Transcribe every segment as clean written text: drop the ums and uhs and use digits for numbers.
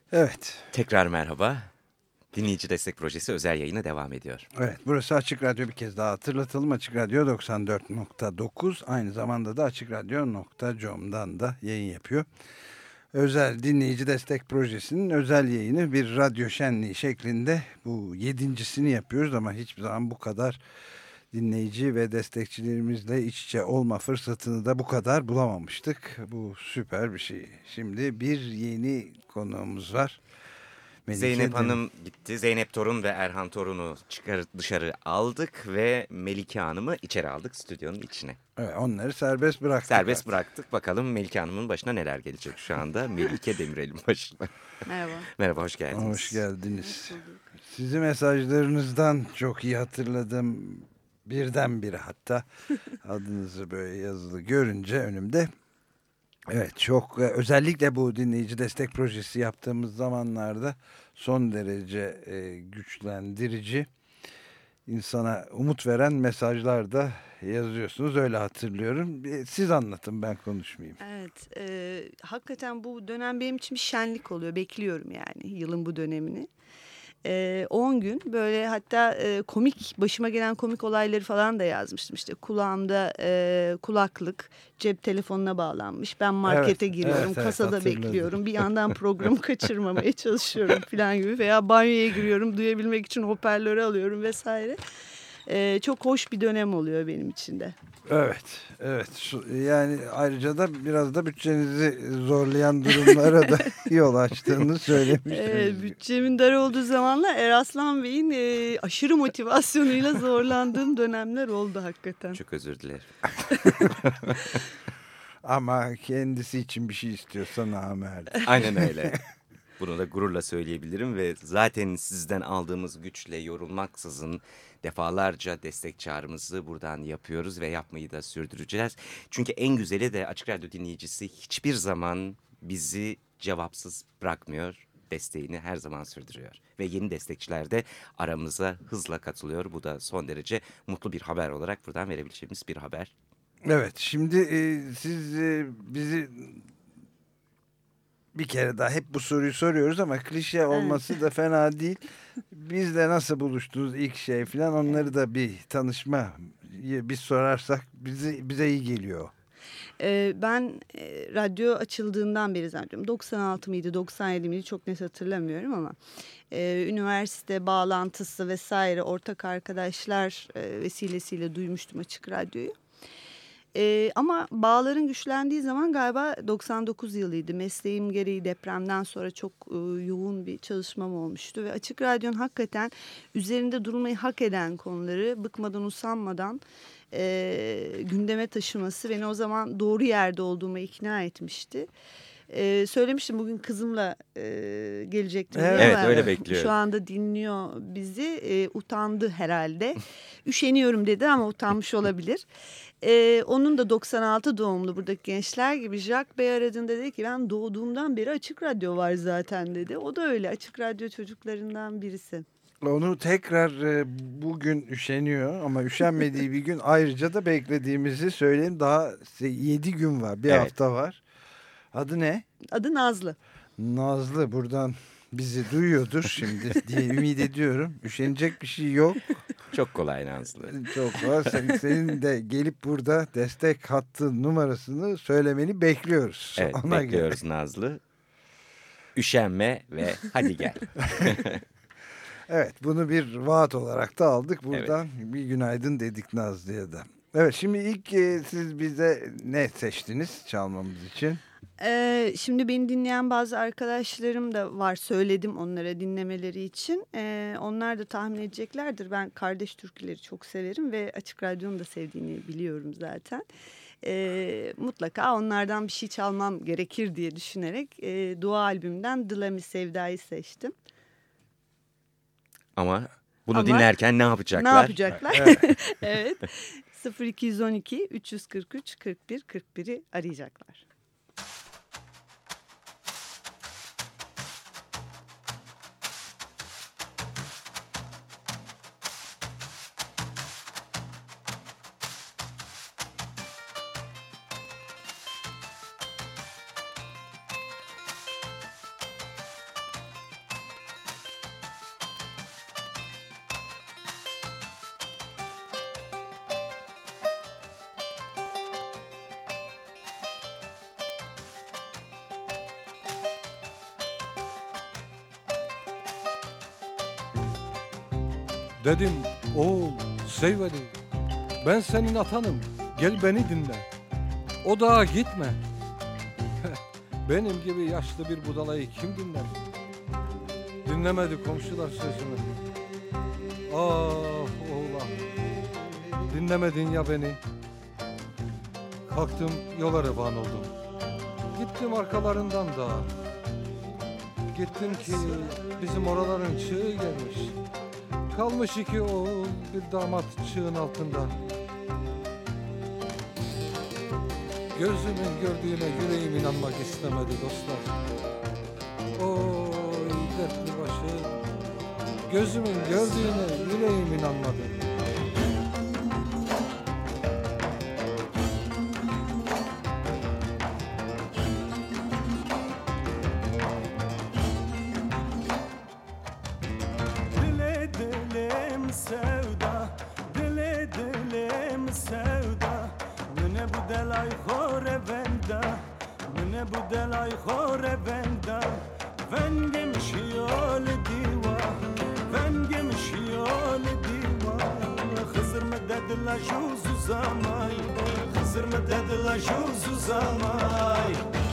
Evet. Tekrar merhaba. Dinleyici Destek Projesi özel yayına devam ediyor. Evet, burası Açık Radyo, bir kez daha hatırlatalım. Açık Radyo 94.9, aynı zamanda da açıkradyo.com'dan da yayın yapıyor. Özel Dinleyici Destek Projesi'nin özel yayını bir radyo şenliği şeklinde bu 7.sini yapıyoruz ama hiçbir zaman bu kadar dinleyici ve destekçilerimizle iç içe olma fırsatını da bu kadar bulamamıştık. Bu süper bir şey. Şimdi bir yeni konuğumuz var. Zeynep Hanım gitti. Zeynep Torun ve Erhan Torun'u dışarı aldık ve Melike Hanım'ı içeri aldık stüdyonun içine. Evet, onları serbest bıraktık. Serbest bıraktık. Bakalım Melike Hanım'ın başına neler gelecek şu anda. Melike Demirel'in başına. Merhaba. Merhaba, hoş geldiniz. Hoş geldiniz. Sizi mesajlarınızdan çok iyi hatırladım. Birdenbire hatta adınızı böyle yazılı görünce önümde. Evet, çok özellikle bu dinleyici destek projesi yaptığımız zamanlarda son derece güçlendirici, insana umut veren mesajlar da yazıyorsunuz, öyle hatırlıyorum. Siz anlatın, ben konuşmayayım. Evet, hakikaten bu dönem benim için bir şenlik oluyor. Bekliyorum yani yılın bu dönemini. 10 gün böyle, hatta başıma gelen komik olayları falan da yazmıştım. İşte kulağımda kulaklık, cep telefonuna bağlanmış. Ben markete giriyorum, kasada bekliyorum. Bir yandan programı kaçırmamaya çalışıyorum falan gibi. Veya banyoya giriyorum, duyabilmek için hoparlörü alıyorum vesaire. Çok hoş bir dönem oluyor benim için de. Evet, evet. Yani ayrıca da biraz da bütçenizi zorlayan durumlara da yol açtığını söylemiştiniz. Bütçemin dar olduğu zamanlar Eraslan Bey'in aşırı motivasyonuyla zorlandığım dönemler oldu hakikaten. Çok özür dilerim. Ama kendisi için bir şey istiyorsa namert. Aynen öyle. Bunu da gururla söyleyebilirim ve zaten sizden aldığımız güçle yorulmaksızın defalarca destek çağrımızı buradan yapıyoruz ve yapmayı da sürdüreceğiz. Çünkü en güzeli de Açık Radyo dinleyicisi hiçbir zaman bizi cevapsız bırakmıyor. Desteğini her zaman sürdürüyor. Ve yeni destekçiler de aramıza hızla katılıyor. Bu da son derece mutlu bir haber olarak buradan verebileceğimiz bir haber. Evet, şimdi siz bizi... Bir kere daha hep bu soruyu soruyoruz ama klişe olması da fena değil. Bizle nasıl buluştunuz, ilk şey falan, onları da bir tanışma biz sorarsak bize iyi geliyor. Ben radyo açıldığından beri zannediyorum 96 mıydı 97 miydi çok net hatırlamıyorum ama üniversite bağlantısı vesaire ortak arkadaşlar vesilesiyle duymuştum Açık Radyo'yu. Ama bağların güçlendiği zaman galiba 99 yılıydı. Mesleğim gereği depremden sonra çok yoğun bir çalışmam olmuştu. Ve Açık Radyo'nun hakikaten üzerinde durulmayı hak eden konuları bıkmadan usanmadan gündeme taşıması beni o zaman doğru yerde olduğuma ikna etmişti. Söylemiştim bugün kızımla gelecektim. Evet, öyle bekliyorum. Şu anda dinliyor bizi. Utandı herhalde. Üşeniyorum dedi ama utanmış olabilir. Onun da 96 doğumlu, buradaki gençler gibi. Jack Bey aradığında dedi ki ben doğduğumdan beri Açık Radyo var zaten dedi. O da öyle, Açık Radyo çocuklarından birisi. Onu tekrar bugün üşeniyor ama üşenmediği bir gün ayrıca da beklediğimizi söyleyeyim. Daha 7 gün var, bir hafta var. Adı ne? Adı Nazlı. Nazlı buradan bizi duyuyordur şimdi diye ümit ediyorum. Üşenecek bir şey yok. Çok kolay Nazlı. Çok kolay. Senin de gelip burada destek hattı numarasını söylemeni bekliyoruz. Evet, bekliyoruz Nazlı. Üşenme ve hadi gel. Evet, bunu bir vaat olarak da aldık. Buradan bir günaydın dedik Nazlı'ya da. Evet, şimdi ilk siz bize ne seçtiniz çalmamız için? Şimdi beni dinleyen bazı arkadaşlarım da var, söyledim onlara dinlemeleri için. Onlar da tahmin edeceklerdir. Ben kardeş türküleri çok severim ve Açık Radyo'nu da sevdiğini biliyorum zaten. Mutlaka onlardan bir şey çalmam gerekir diye düşünerek Dua albümünden Dılami Sevda'yı seçtim. Ama bunu dinlerken ne yapacaklar? Ne yapacaklar? Evet. 0212 343 41 41'i arayacaklar. Dedim oğul Seyveli, ben senin atanım, gel beni dinle. O dağa gitme. Benim gibi yaşlı bir budalayı kim dinler? Dinlemedi komşular sözümü. Ah oğlan, dinlemedin ya beni. Kalktım yola revan oldum. Gittim arkalarından da. Gittim ki bizim oraların çığı gelmiş. Kalmış iki oğul bir damat çığın altında. Gözümün gördüğüne yüreğim inanmak istemedi dostlar. Oy dertli başı, gözümün gördüğüne yüreğim inanmadı. Dile dilim sevda, dile dilim sevda. Mine bu delay khore venda, mine bu delay khore venda. Vengem şiyal diva, vengem şiyal diva. Hızır meded la juzu zamay, hızır meded la juzu zamay.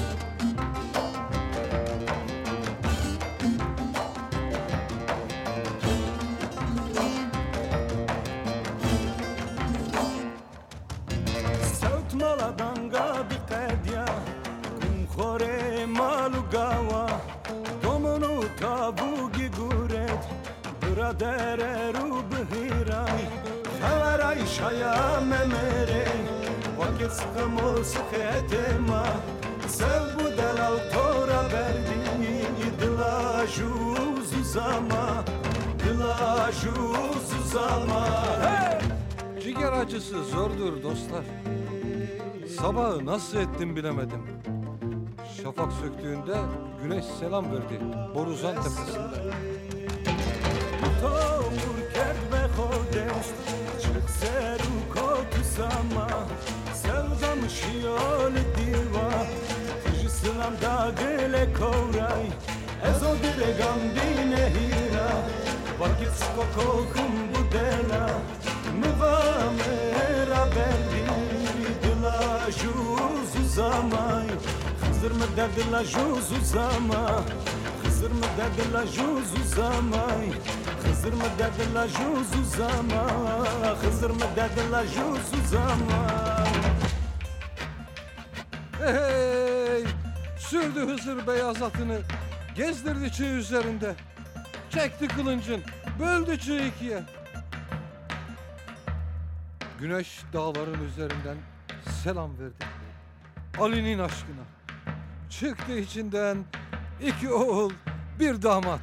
Dere ru bhirai kharai shaya memere vakit skamo skhetema sev bu delal tora verdi dila juz zama dila juz zama. Ciğer acısı zordur dostlar. Sabahı nasıl ettim bilemedim. Şafak söktüğünde güneş selam verdi Borusan tepesinde. Tomur kerd ve khodes çık seru kotusama sevdam şiyal diva tijislam da gele koray ezo dile gambine hira vakit skokokum bu dela mevamera berdi dila juzu zamay hızır mı derdila juzu zamay hızır mı derdila juzu zamay hızır mı derdila juzu zamay hızır mı derdila juzu zamay. Hey! Sürdü Hızır beyaz atını, gezdirdi çığ üzerinde. Çekti kılıncın, böldü çığ ikiye. Güneş dağların üzerinden selam verdi. Ali'nin aşkına. Çıktı içinden iki oğul, bir damat.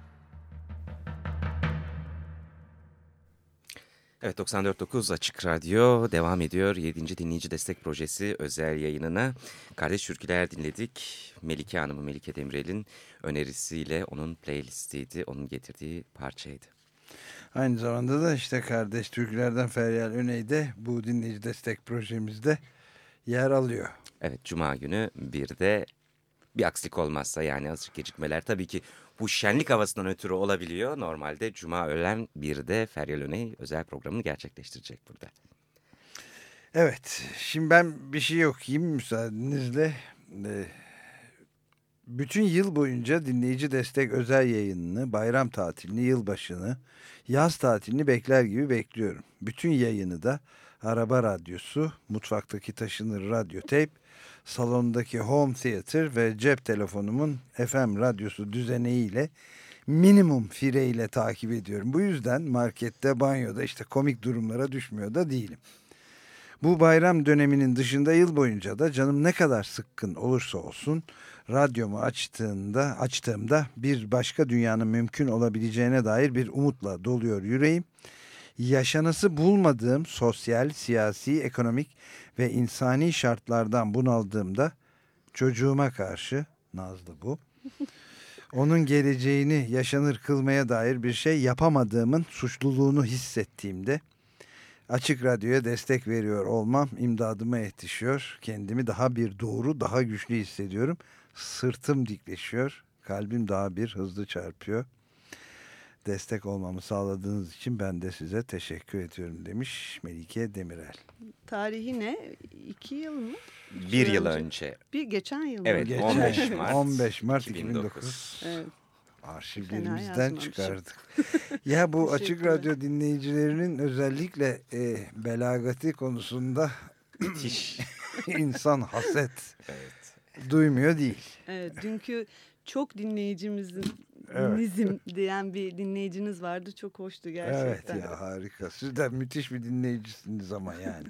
Evet, 94.9 Açık Radyo devam ediyor. 7. Dinleyici Destek Projesi özel yayınına Kardeş Türküler dinledik. Melike Hanım'ı, Melike Demirel'in önerisiyle onun playlistiydi, onun getirdiği parçaydı. Aynı zamanda da işte Kardeş Türküler'den Feryal Öney de bu dinleyici destek projemizde yer alıyor. Evet, Cuma günü bir de bir aksilik olmazsa, yani azıcık gecikmeler tabii ki bu şenlik havasından ötürü olabiliyor. Normalde Cuma öğlen 1'de Feryal Öney özel programını gerçekleştirecek burada. Evet, şimdi ben bir şey okuyayım müsaadenizle. Bütün yıl boyunca dinleyici destek özel yayınını, bayram tatilini, yılbaşını, yaz tatilini bekler gibi bekliyorum. Bütün yayını da araba radyosu, mutfaktaki taşınır radyo teyp, salondaki home theater ve cep telefonumun FM radyosu düzeneğiyle minimum fireyle takip ediyorum. Bu yüzden markette, banyoda işte komik durumlara düşmüyor da değilim. Bu bayram döneminin dışında yıl boyunca da canım ne kadar sıkkın olursa olsun radyomu açtığımda bir başka dünyanın mümkün olabileceğine dair bir umutla doluyor yüreğim. Yaşanası bulmadığım sosyal, siyasi, ekonomik ve insani şartlardan bunaldığımda çocuğuma karşı, Nazlı bu, onun geleceğini yaşanır kılmaya dair bir şey yapamadığımın suçluluğunu hissettiğimde Açık Radyo'ya destek veriyor olmam imdadıma yetişiyor. Kendimi daha bir doğru, daha güçlü hissediyorum. Sırtım dikleşiyor, kalbim daha bir hızlı çarpıyor. destek olmamı sağladığınız için ben de size teşekkür ediyorum demiş Melike Demirel. Tarihi ne? 2 yıl mı? 1 yıl önce. Geçen yıl mı? Evet, 15 Mart 2009. Evet. Arşivlerimizden çıkardık. Ya bu Açık Radyo dinleyicilerinin özellikle belagati konusunda Müthiş. insan haset duymuyor değil. Evet, dünkü çok dinleyicimizin Evet. nizim diyen bir dinleyiciniz vardı. Çok hoştu gerçekten. Evet ya, harika. Siz de müthiş bir dinleyicisiniz ama yani.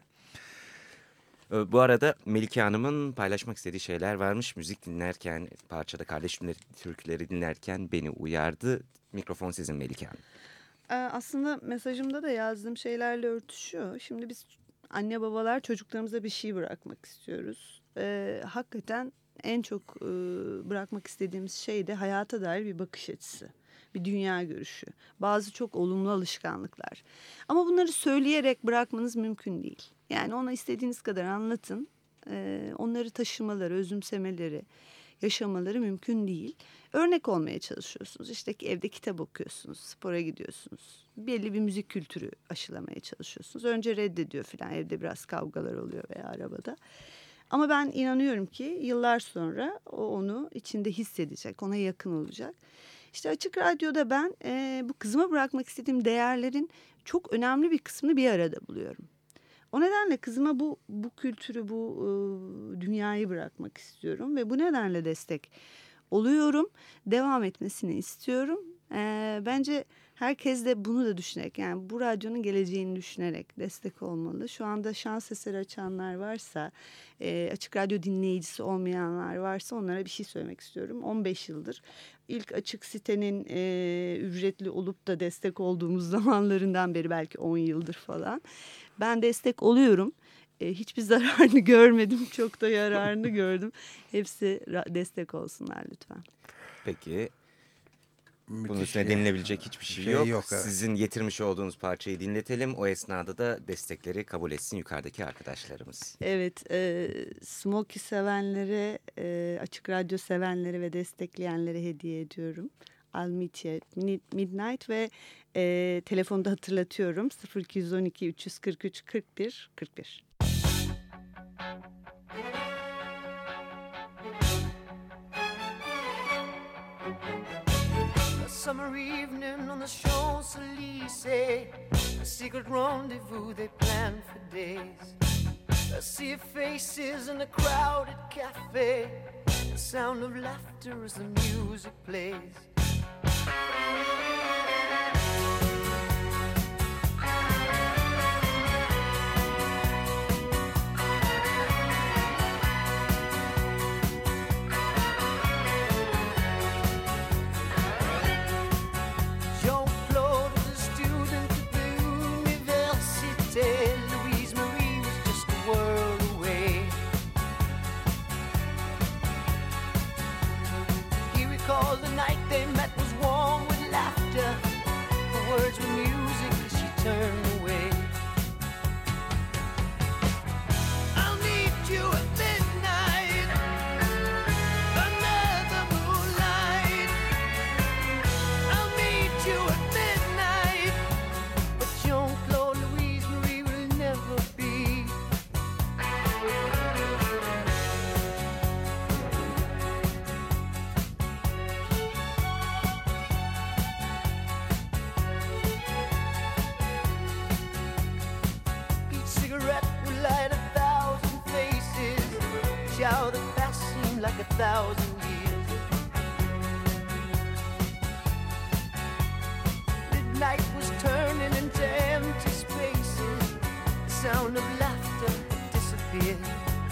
Bu arada Melike Hanım'ın paylaşmak istediği şeyler varmış. Müzik dinlerken, parçada kardeş türküleri dinlerken beni uyardı. Mikrofon sizin Melike Hanım. Aslında mesajımda da yazdığım şeylerle örtüşüyor. Şimdi biz anne babalar çocuklarımıza bir şey bırakmak istiyoruz. Hakikaten en çok bırakmak istediğimiz şey de hayata dair bir bakış açısı. Bir dünya görüşü. Bazı çok olumlu alışkanlıklar. Ama bunları söyleyerek bırakmanız mümkün değil. Yani ona istediğiniz kadar anlatın. Onları taşımaları, özümsemeleri, yaşamaları mümkün değil. Örnek olmaya çalışıyorsunuz. İşte evde kitap okuyorsunuz, spora gidiyorsunuz. Belli bir müzik kültürü aşılamaya çalışıyorsunuz. Önce reddediyor falan. Evde biraz kavgalar oluyor veya arabada. Ama ben inanıyorum ki yıllar sonra o onu içinde hissedecek, ona yakın olacak. İşte Açık Radyo'da ben bu kızıma bırakmak istediğim değerlerin çok önemli bir kısmını bir arada buluyorum. O nedenle kızıma bu kültürü, bu dünyayı bırakmak istiyorum ve bu nedenle destek oluyorum. Devam etmesini istiyorum. Bence herkes de bunu da düşünerek, yani bu radyonun geleceğini düşünerek destek olmalı. Şu anda şans eseri açanlar varsa, Açık Radyo dinleyicisi olmayanlar varsa onlara bir şey söylemek istiyorum. 15 yıldır ilk Açık sitenin ücretli olup da destek olduğumuz zamanlarından beri, belki 10 yıldır falan. Ben destek oluyorum. Hiçbir zararını görmedim. Çok da yararını gördüm. Hepsi destek olsunlar lütfen. Peki. Müthiş. Bunun üstüne denilebilecek hiçbir şey yok. Evet. Sizin getirmiş olduğunuz parçayı dinletelim. O esnada da destekleri kabul etsin yukarıdaki arkadaşlarımız. Evet, Smokey sevenlere, Açık Radyo sevenlere ve destekleyenlere hediye ediyorum. I'll Meet You at Midnight ve telefonda hatırlatıyorum 0212 343 41 41. A summer evening on the Champs-Élysées, a secret rendezvous they planned for days. A sea of faces in a crowded cafe, the sound of laughter as the music plays. Jean-Claude was a student at the Université. Louise Marie was just a world away. He recalled the night they met was warm with laughter. The words were music as she turned away. I'll meet you at midnight under the moonlight. I'll meet you at midnight, but Jean-Claude Louise Marie will never be. Each cigarette will light 1,000 faces. Shower the past seemed like 1,000 years. Midnight was turning into empty spaces. The sound of laughter disappeared.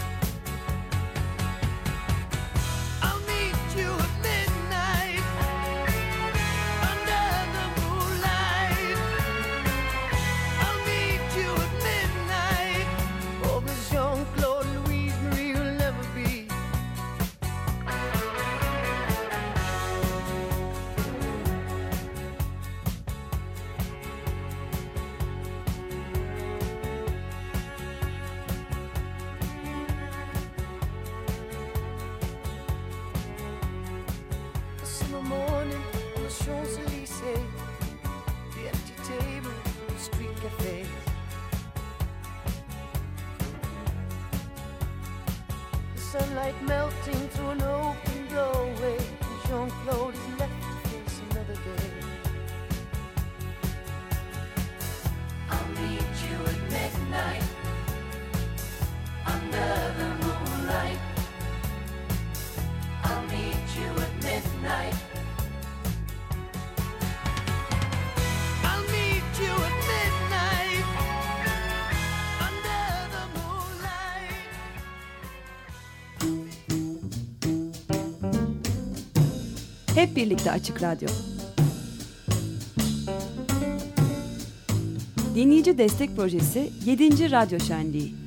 I'll meet you at midnight under the moonlight. I'll meet you at midnight. Oh, but Jean-Claude Louise Marie will never be. A summer morning on the Champs-Élysées, face. The sunlight melting through an open doorway. Jean-Claude is left to face another day. I'll meet you at midnight under the moonlight. I'll meet you at midnight. I'll meet you at midnight under the moonlight. Hep birlikte Açık Radyo. Dinleyici Destek Projesi 7. Radyo Şenliği.